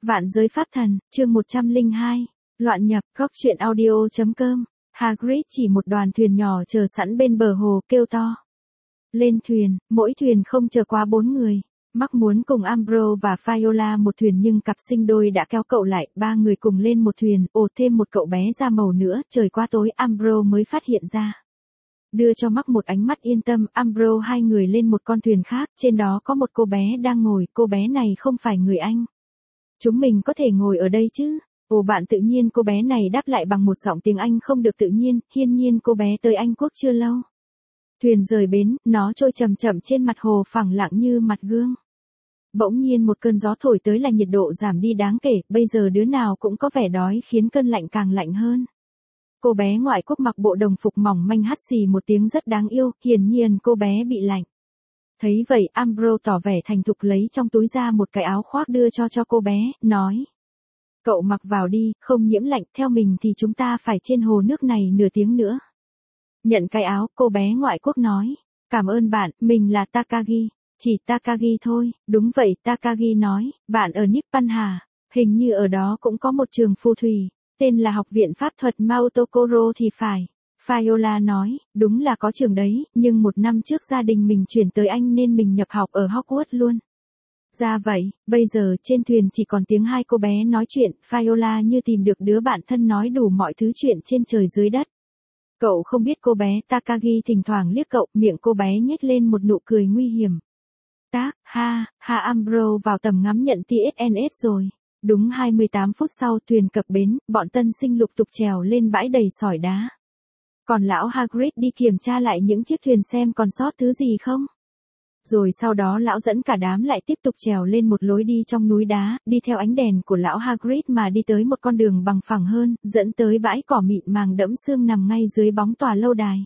Vạn giới pháp thần, chương 102. Loạn nhập, góc truyện audio.com. Hagrid chỉ một đoàn thuyền nhỏ chờ sẵn bên bờ hồ, kêu to. Lên thuyền, mỗi thuyền không chờ quá 4 người. Mắc muốn cùng Umbro và Viola một thuyền nhưng cặp sinh đôi đã kéo cậu lại, 3 người cùng lên một thuyền, thêm một cậu bé da màu nữa, trời quá tối Umbro mới phát hiện ra. Đưa cho Mắc một ánh mắt yên tâm, Umbro 2 người lên một con thuyền khác, trên đó có một cô bé đang ngồi, cô bé này không phải người Anh. Chúng mình có thể ngồi ở đây chứ? Bạn tự nhiên, cô bé này đáp lại bằng một giọng tiếng Anh không được tự nhiên, hiển nhiên cô bé tới Anh Quốc chưa lâu. Thuyền rời bến, nó trôi chậm chậm trên mặt hồ phẳng lặng như mặt gương. Bỗng nhiên một cơn gió thổi tới là nhiệt độ giảm đi đáng kể, bây giờ đứa nào cũng có vẻ đói khiến cơn lạnh càng lạnh hơn. Cô bé ngoại quốc mặc bộ đồng phục mỏng manh hắt xì một tiếng rất đáng yêu, hiển nhiên cô bé bị lạnh. Thấy vậy, Umbro tỏ vẻ thành thục lấy trong túi ra một cái áo khoác đưa cho cô bé, nói. Cậu mặc vào đi, không nhiễm lạnh, theo mình thì chúng ta phải trên hồ nước này nửa tiếng nữa. Nhận cái áo, cô bé ngoại quốc nói. Cảm ơn bạn, mình là Takagi. Chỉ Takagi thôi, đúng vậy, Takagi nói, bạn ở Nippon hả? Hình như ở đó cũng có một trường phù thủy, tên là Học viện Pháp thuật Mao Tokoro thì phải. Viola nói, đúng là có trường đấy, nhưng 1 năm trước gia đình mình chuyển tới Anh nên mình nhập học ở Hogwarts luôn. Ra vậy, bây giờ trên thuyền chỉ còn tiếng 2 cô bé nói chuyện, Viola như tìm được đứa bạn thân nói đủ mọi thứ chuyện trên trời dưới đất. Cậu không biết cô bé, Takagi thỉnh thoảng liếc cậu, miệng cô bé nhếch lên một nụ cười nguy hiểm. Umbro vào tầm ngắm nhận TSNS rồi. Đúng 28 phút sau thuyền cập bến, bọn tân sinh lục tục trèo lên bãi đầy sỏi đá. Còn lão Hagrid đi kiểm tra lại những chiếc thuyền xem còn sót thứ gì không. Rồi sau đó lão dẫn cả đám lại tiếp tục trèo lên một lối đi trong núi đá, đi theo ánh đèn của lão Hagrid mà đi tới một con đường bằng phẳng hơn, dẫn tới bãi cỏ mịn màng đẫm sương nằm ngay dưới bóng tòa lâu đài.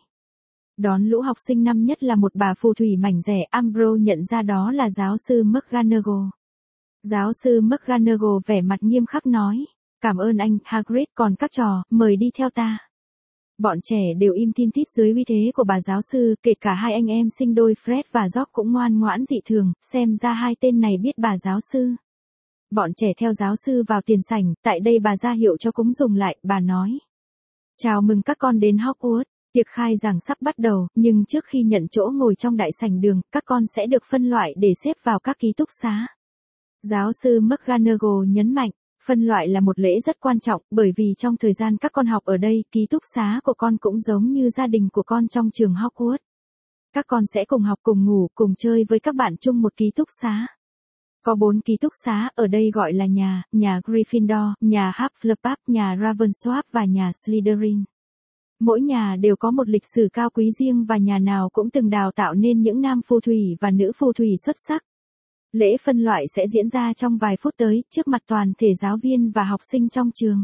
Đón lũ học sinh năm nhất là một bà phù thủy mảnh rẻ, Umbro nhận ra đó là giáo sư McGonagall. Giáo sư McGonagall vẻ mặt nghiêm khắc nói, cảm ơn anh, Hagrid, còn các trò, mời đi theo ta. Bọn trẻ đều im tin tít dưới uy thế của bà giáo sư, kể cả 2 anh em sinh đôi Fred và George cũng ngoan ngoãn dị thường, xem ra 2 tên này biết bà giáo sư. Bọn trẻ theo giáo sư vào tiền sảnh, tại đây bà ra hiệu cho cúng dùng lại, bà nói. Chào mừng các con đến Hogwarts, tiệc khai giảng sắp bắt đầu, nhưng trước khi nhận chỗ ngồi trong đại sảnh đường, các con sẽ được phân loại để xếp vào các ký túc xá. Giáo sư McGonagall nhấn mạnh. Phân loại là một lễ rất quan trọng, bởi vì trong thời gian các con học ở đây, ký túc xá của con cũng giống như gia đình của con trong trường Hogwarts. Các con sẽ cùng học, cùng ngủ, cùng chơi với các bạn chung một ký túc xá. Có 4 ký túc xá, ở đây gọi là nhà Gryffindor, nhà Hufflepuff, nhà Ravenclaw và nhà Slytherin. Mỗi nhà đều có một lịch sử cao quý riêng và nhà nào cũng từng đào tạo nên những nam phù thủy và nữ phù thủy xuất sắc. Lễ phân loại sẽ diễn ra trong vài phút tới, trước mặt toàn thể giáo viên và học sinh trong trường.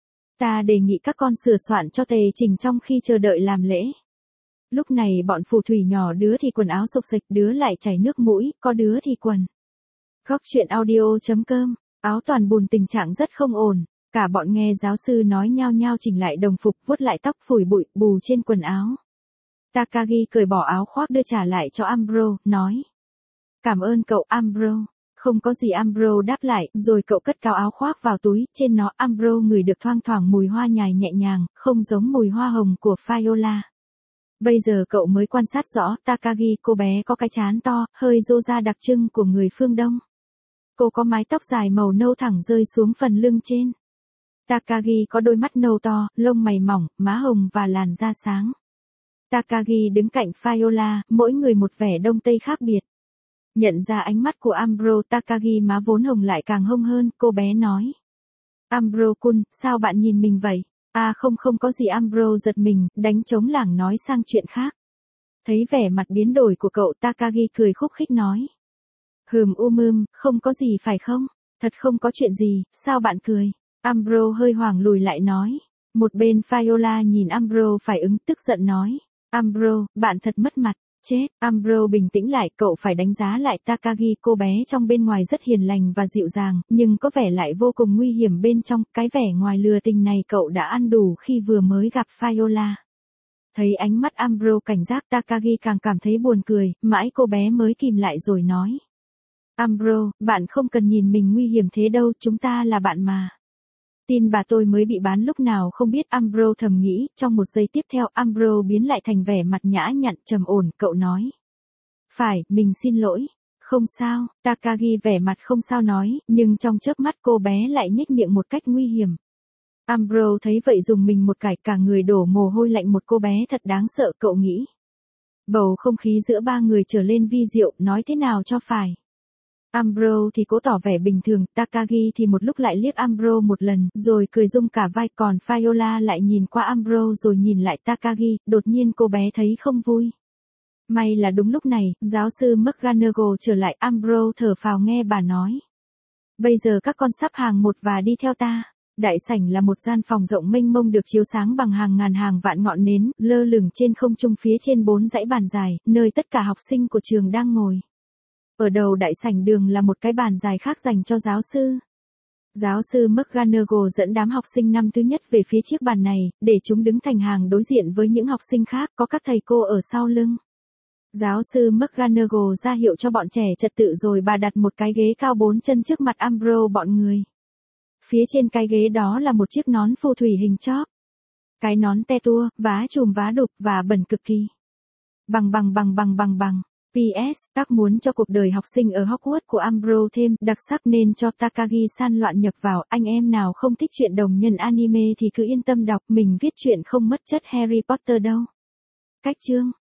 Ta đề nghị các con sửa soạn cho tề trình trong khi chờ đợi làm lễ. Lúc này bọn phù thủy nhỏ đứa thì quần áo xộc xệch, đứa lại chảy nước mũi, có đứa thì quần. Góc truyện audio.com, áo toàn bùn tình trạng rất không ổn. Cả bọn nghe giáo sư nói nhao nhao chỉnh lại đồng phục, vuốt lại tóc phủi bụi, bù trên quần áo. Takagi cởi bỏ áo khoác đưa trả lại cho Umbro, nói. Cảm ơn cậu, Umbro. Không có gì, Umbro đáp lại, rồi cậu cất cao áo khoác vào túi, trên nó Umbro ngửi được thoang thoảng mùi hoa nhài nhẹ nhàng, không giống mùi hoa hồng của Viola. Bây giờ cậu mới quan sát rõ, Takagi, cô bé có cái trán to, hơi rô da đặc trưng của người phương Đông. Cô có mái tóc dài màu nâu thẳng rơi xuống phần lưng trên. Takagi có đôi mắt nâu to, lông mày mỏng, má hồng và làn da sáng. Takagi đứng cạnh Viola, mỗi người một vẻ Đông Tây khác biệt. Nhận ra ánh mắt của Umbro, Takagi má vốn hồng lại càng hồng hơn, cô bé nói. Umbro-kun, sao bạn nhìn mình vậy? Không có gì, Umbro giật mình, đánh trống lảng nói sang chuyện khác. Thấy vẻ mặt biến đổi của cậu, Takagi cười khúc khích nói. Không có gì phải không? Thật không có chuyện gì, sao bạn cười? Umbro hơi hoảng lùi lại nói. Một bên Viola nhìn Umbro phải ứng, tức giận nói. Umbro, bạn thật mất mặt. Chết, Umbro bình tĩnh lại, cậu phải đánh giá lại Takagi, cô bé trong bên ngoài rất hiền lành và dịu dàng, nhưng có vẻ lại vô cùng nguy hiểm bên trong, cái vẻ ngoài lừa tình này cậu đã ăn đủ khi vừa mới gặp Viola. Thấy ánh mắt Umbro cảnh giác, Takagi càng cảm thấy buồn cười, mãi cô bé mới kìm lại rồi nói. Umbro, bạn không cần nhìn mình nguy hiểm thế đâu, chúng ta là bạn mà. Tin bà tôi mới bị bán lúc nào không biết, Umbro thầm nghĩ, trong một giây tiếp theo Umbro biến lại thành vẻ mặt nhã nhặn trầm ổn, cậu nói. Phải, mình xin lỗi. Không sao, Takagi vẻ mặt không sao nói, nhưng trong chớp mắt cô bé lại nhếch miệng một cách nguy hiểm. Umbro thấy vậy dùng mình một cái, cả người đổ mồ hôi lạnh, một cô bé thật đáng sợ, cậu nghĩ. Bầu không khí giữa ba người trở lên vi diệu, nói thế nào cho phải. Umbro thì cố tỏ vẻ bình thường, Takagi thì một lúc lại liếc Umbro một lần, rồi cười rung cả vai, còn Viola lại nhìn qua Umbro rồi nhìn lại Takagi, đột nhiên cô bé thấy không vui. May là đúng lúc này, giáo sư McGonagall trở lại, Umbro thở phào nghe bà nói. Bây giờ các con sắp hàng một và đi theo ta. Đại sảnh là một gian phòng rộng mênh mông được chiếu sáng bằng hàng ngàn hàng vạn ngọn nến, lơ lửng trên không trung phía trên 4 dãy bàn dài, nơi tất cả học sinh của trường đang ngồi. Ở đầu đại sảnh đường là một cái bàn dài khác dành cho giáo sư. Giáo sư McGonagall dẫn đám học sinh năm thứ nhất về phía chiếc bàn này, để chúng đứng thành hàng đối diện với những học sinh khác, có các thầy cô ở sau lưng. Giáo sư McGonagall ra hiệu cho bọn trẻ trật tự rồi bà đặt một cái ghế cao 4 chân trước mặt Umbro bọn người. Phía trên cái ghế đó là một chiếc nón phù thủy hình chóp. Cái nón te tua, vá chùm vá đục và bẩn cực kỳ. Bằng. PS, các muốn cho cuộc đời học sinh ở Hogwarts của Umbro thêm đặc sắc nên cho Takagi-san loạn nhập vào. Anh em nào không thích truyện đồng nhân anime thì cứ yên tâm đọc, mình viết truyện không mất chất Harry Potter đâu. Cách chương